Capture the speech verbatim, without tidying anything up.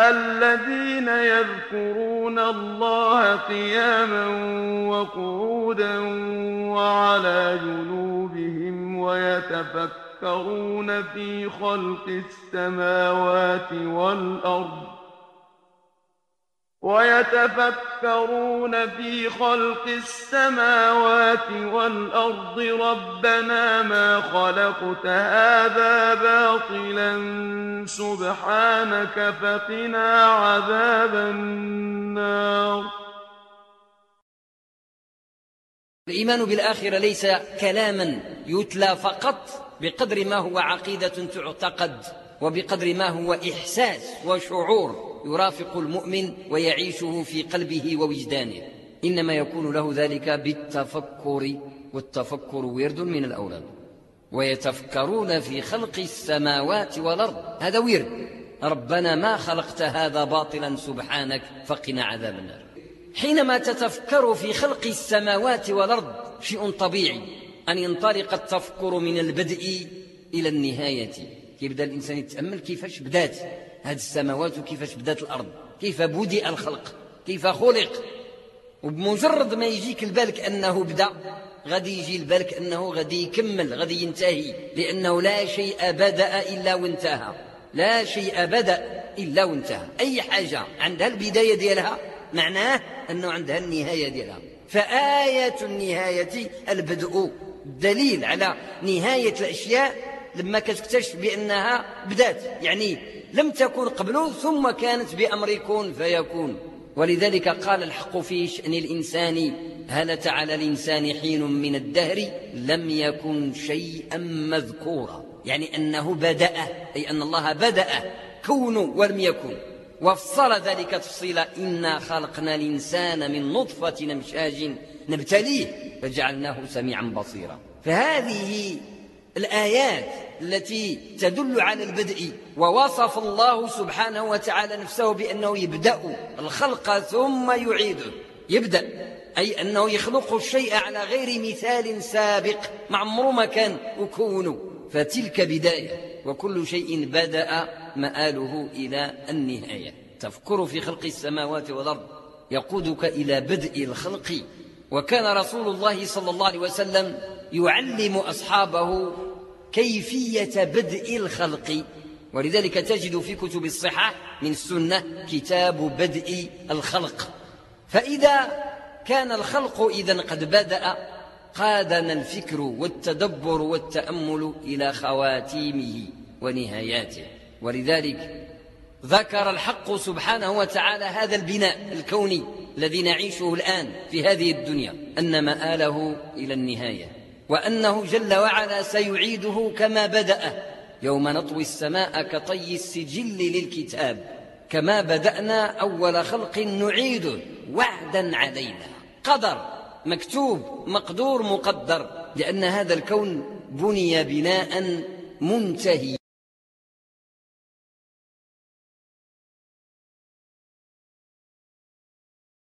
الذين يذكرون الله قياما وقعودا وعلى جنوبهم ويتفكرون في خلق السماوات والأرض ويتفكرون في خلق السماوات والأرض ربنا ما خلقت هذا باطلا سبحانك فقنا عذاب النار. الإيمان بالآخرة ليس كلاما يتلى فقط بقدر ما هو عقيدة تعتقد، وبقدر ما هو إحساس وشعور يرافق المؤمن ويعيشه في قلبه ووجدانه، إنما يكون له ذلك بالتفكر، والتفكر ورد من الأوراد. ويتفكرون في خلق السماوات والأرض، هذا ورد، ربنا ما خلقت هذا باطلا سبحانك فقنا عذاب النار. حينما تتفكر في خلق السماوات والأرض شيء طبيعي أن ينطلق التفكر من البدء إلى النهاية. يبدأ الإنسان يتأمل كيفاش بدات هذه السماوات وكيفاش بدات الأرض، كيف بدأ الخلق، كيف خلق. وبمجرد ما يجيك البالك أنه بدأ غادي يجي البالك أنه غادي يكمل، غادي ينتهي، لأنه لا شيء بدأ إلا وانتهى، لا شيء بدأ إلا وانتهى. أي حاجة عندها البداية ديالها معناه أنه عندها النهاية ديالها. فآية النهاية البدء، دليل على نهاية الأشياء لما كتكتشف بأنها بدات، يعني لم تكن قبله ثم كانت بأمر كن فيكون. ولذلك قال الحق في شأن الإنسان هل أتى على الإنسان حين من الدهر لم يكن شيئا مذكورا، يعني أنه بدأ، أي أن الله بدأ كون ولم يكن. وفصل ذلك تفصيلا إنا خلقنا الإنسان من نطفة أمشاج نبتليه فجعلناه سميعا بصيرا. فهذه الآيات التي تدل على البدء، ووصف الله سبحانه وتعالى نفسه بأنه يبدأ الخلق ثم يعيده. يبدأ أي أنه يخلق الشيء على غير مثال سابق، مع عمره ما كان وكونه، فتلك بداية، وكل شيء بدأ مآله إلى النهاية. تفكر في خلق السماوات والأرض يقودك إلى بدء الخلق. وكان رسول الله صلى الله عليه وسلم يعلم أصحابه كيفية بدء الخلق، ولذلك تجد في كتب الصحة من السنة كتاب بدء الخلق. فإذا كان الخلق إذن قد بدأ قادنا الفكر والتدبر والتأمل إلى خواتيمه ونهاياته. ولذلك ذكر الحق سبحانه وتعالى هذا البناء الكوني الذي نعيشه الآن في هذه الدنيا، أن مآله إلى النهاية، وأنه جل وعلا سيعيده كما بدأ. يوم نطوي السماء كطي السجل للكتاب كما بدأنا أول خلق نعيده وعدا علينا. قدر مكتوب مقدور مقدر، لأن هذا الكون بني بناء منتهي.